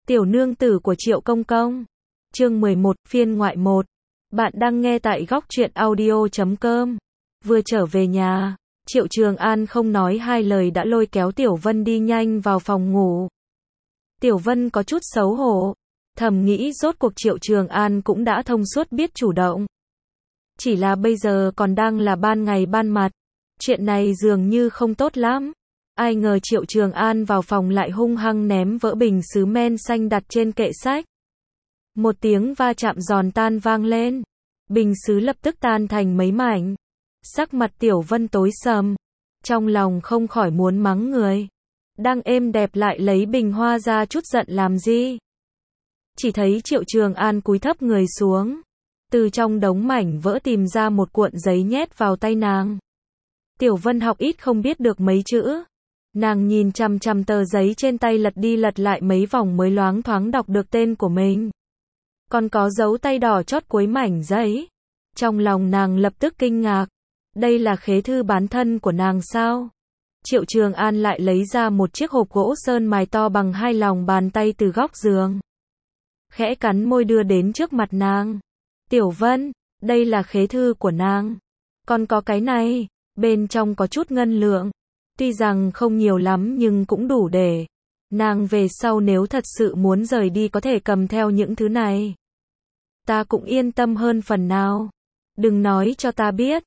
Tiểu nương tử của Triệu Công Công. Chương 11, phiên ngoại 1. Bạn đang nghe tại góc truyện audio.com. Vừa trở về nhà, Triệu Trường An không nói hai lời đã lôi kéo Tiểu Vân đi nhanh vào phòng ngủ. Tiểu Vân có chút xấu hổ, thầm nghĩ rốt cuộc Triệu Trường An cũng đã thông suốt biết chủ động. Chỉ là bây giờ còn đang là ban ngày ban mặt, chuyện này dường như không tốt lắm. Ai ngờ Triệu Trường An vào phòng lại hung hăng ném vỡ bình sứ men xanh đặt trên kệ sách. Một tiếng va chạm giòn tan vang lên. Bình sứ lập tức tan thành mấy mảnh. Sắc mặt Tiểu Vân tối sầm. Trong lòng không khỏi muốn mắng người. Đang êm đẹp lại lấy bình hoa ra chút giận làm gì. Chỉ thấy Triệu Trường An cúi thấp người xuống. Từ trong đống mảnh vỡ tìm ra một cuộn giấy nhét vào tay nàng. Tiểu Vân học ít không biết được mấy chữ. Nàng nhìn chằm chằm tờ giấy trên tay lật đi lật lại mấy vòng mới loáng thoáng đọc được tên của mình. Còn có dấu tay đỏ chót cuối mảnh giấy. Trong lòng nàng lập tức kinh ngạc. Đây là khế thư bán thân của nàng sao? Triệu Trường An lại lấy ra một chiếc hộp gỗ sơn mài to bằng hai lòng bàn tay từ góc giường. Khẽ cắn môi đưa đến trước mặt nàng. Tiểu Vân, đây là khế thư của nàng. Còn có cái này, bên trong có chút ngân lượng. Tuy rằng không nhiều lắm nhưng cũng đủ để nàng về sau nếu thật sự muốn rời đi có thể cầm theo những thứ này. Ta cũng yên tâm hơn phần nào. Đừng nói cho ta biết.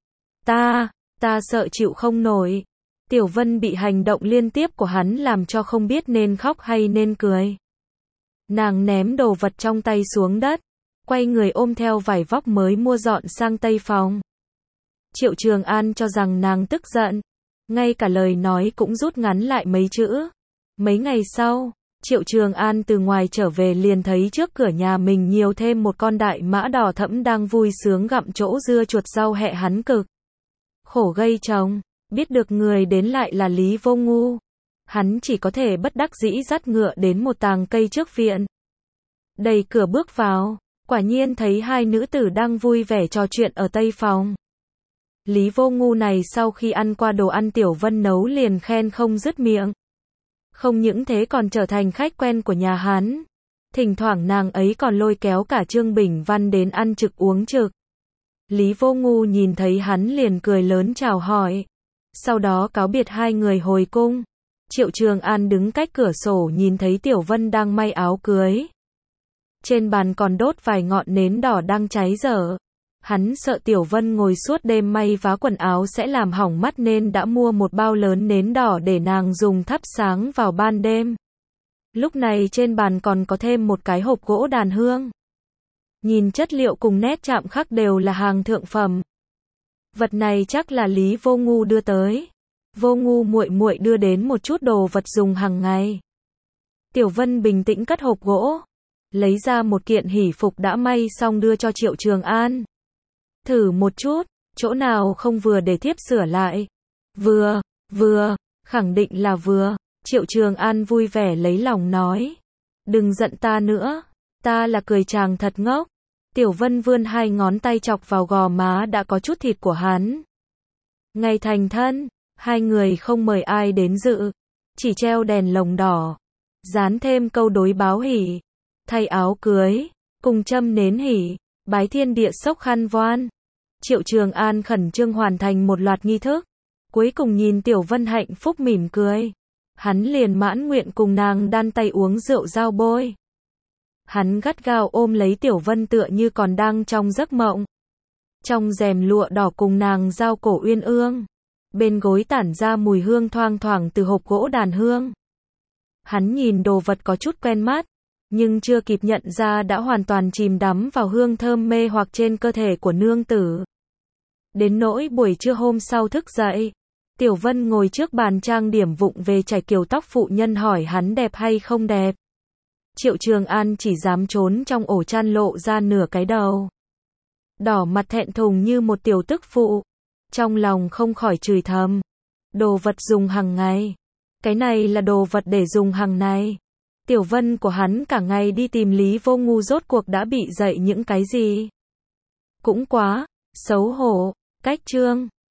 Ta sợ chịu không nổi. Tiểu Vân bị hành động liên tiếp của hắn làm cho không biết nên khóc hay nên cười. Nàng ném đồ vật trong tay xuống đất, quay người ôm theo vải vóc mới mua dọn sang tây phòng. Triệu Trường An cho rằng nàng tức giận. Ngay cả lời nói cũng rút ngắn lại mấy chữ. Mấy ngày sau, Triệu Trường An từ ngoài trở về liền thấy trước cửa nhà mình nhiều thêm một con đại mã đỏ thẫm đang vui sướng gặm chỗ dưa chuột rau hẹ hắn cực. Khổ gây chồng, biết được người đến lại là Lý Vô Ngu. Hắn chỉ có thể bất đắc dĩ dắt ngựa đến một tàng cây trước viện. Đẩy cửa bước vào, quả nhiên thấy hai nữ tử đang vui vẻ trò chuyện ở tây phòng. Lý Vô Ngu này sau khi ăn qua đồ ăn Tiểu Vân nấu liền khen không dứt miệng. Không những thế còn trở thành khách quen của nhà hắn. Thỉnh thoảng nàng ấy còn lôi kéo cả Trương Bình Văn đến ăn trực uống trực. Lý Vô Ngu nhìn thấy hắn liền cười lớn chào hỏi. Sau đó cáo biệt hai người hồi cung. Triệu Trường An đứng cách cửa sổ nhìn thấy Tiểu Vân đang may áo cưới. Trên bàn còn đốt vài ngọn nến đỏ đang cháy dở. Hắn sợ Tiểu Vân ngồi suốt đêm may vá quần áo sẽ làm hỏng mắt nên đã mua một bao lớn nến đỏ để nàng dùng thắp sáng vào ban đêm. Lúc này trên bàn còn có thêm một cái hộp gỗ đàn hương. Nhìn chất liệu cùng nét chạm khắc đều là hàng thượng phẩm. Vật này chắc là Lý Vô Ngu đưa tới. Vô Ngu muội muội đưa đến một chút đồ vật dùng hàng ngày. Tiểu Vân bình tĩnh cất hộp gỗ, lấy ra một kiện hỷ phục đã may xong đưa cho Triệu Trường An. Thử một chút, chỗ nào không vừa để thiếp sửa lại. Vừa, khẳng định là vừa. Triệu Trường An vui vẻ lấy lòng nói. Đừng giận ta nữa, ta là cười chàng thật ngốc. Tiểu Vân vươn hai ngón tay chọc vào gò má đã có chút thịt của hắn. Ngày thành thân, hai người không mời ai đến dự, chỉ treo đèn lồng đỏ, dán thêm câu đối báo hỷ, thay áo cưới, cùng châm nến hỷ, bái thiên địa xốc khăn voan. Triệu Trường An khẩn trương hoàn thành một loạt nghi thức, cuối cùng nhìn Tiểu Vân hạnh phúc mỉm cười. Hắn liền mãn nguyện cùng nàng đan tay uống rượu giao bôi. Hắn gắt gao ôm lấy Tiểu Vân tựa như còn đang trong giấc mộng. Trong rèm lụa đỏ cùng nàng giao cổ uyên ương. Bên gối tản ra mùi hương thoang thoảng từ hộp gỗ đàn hương. Hắn nhìn đồ vật có chút quen mắt, nhưng chưa kịp nhận ra đã hoàn toàn chìm đắm vào hương thơm mê hoặc trên cơ thể của nương tử. Đến nỗi buổi trưa hôm sau thức dậy, Tiểu Vân ngồi trước bàn trang điểm vụng về chải kiểu tóc phụ nhân hỏi hắn đẹp hay không đẹp. Triệu Trường An chỉ dám trốn trong ổ chăn lộ ra nửa cái đầu. Đỏ mặt thẹn thùng như một tiểu tức phụ. Trong lòng không khỏi chửi thầm. Đồ vật dùng hàng ngày. Cái này là đồ vật để dùng hàng ngày. Tiểu Vân của hắn cả ngày đi tìm Lý Vô Ngu rốt cuộc đã bị dạy những cái gì. Cũng quá xấu hổ. Cách chương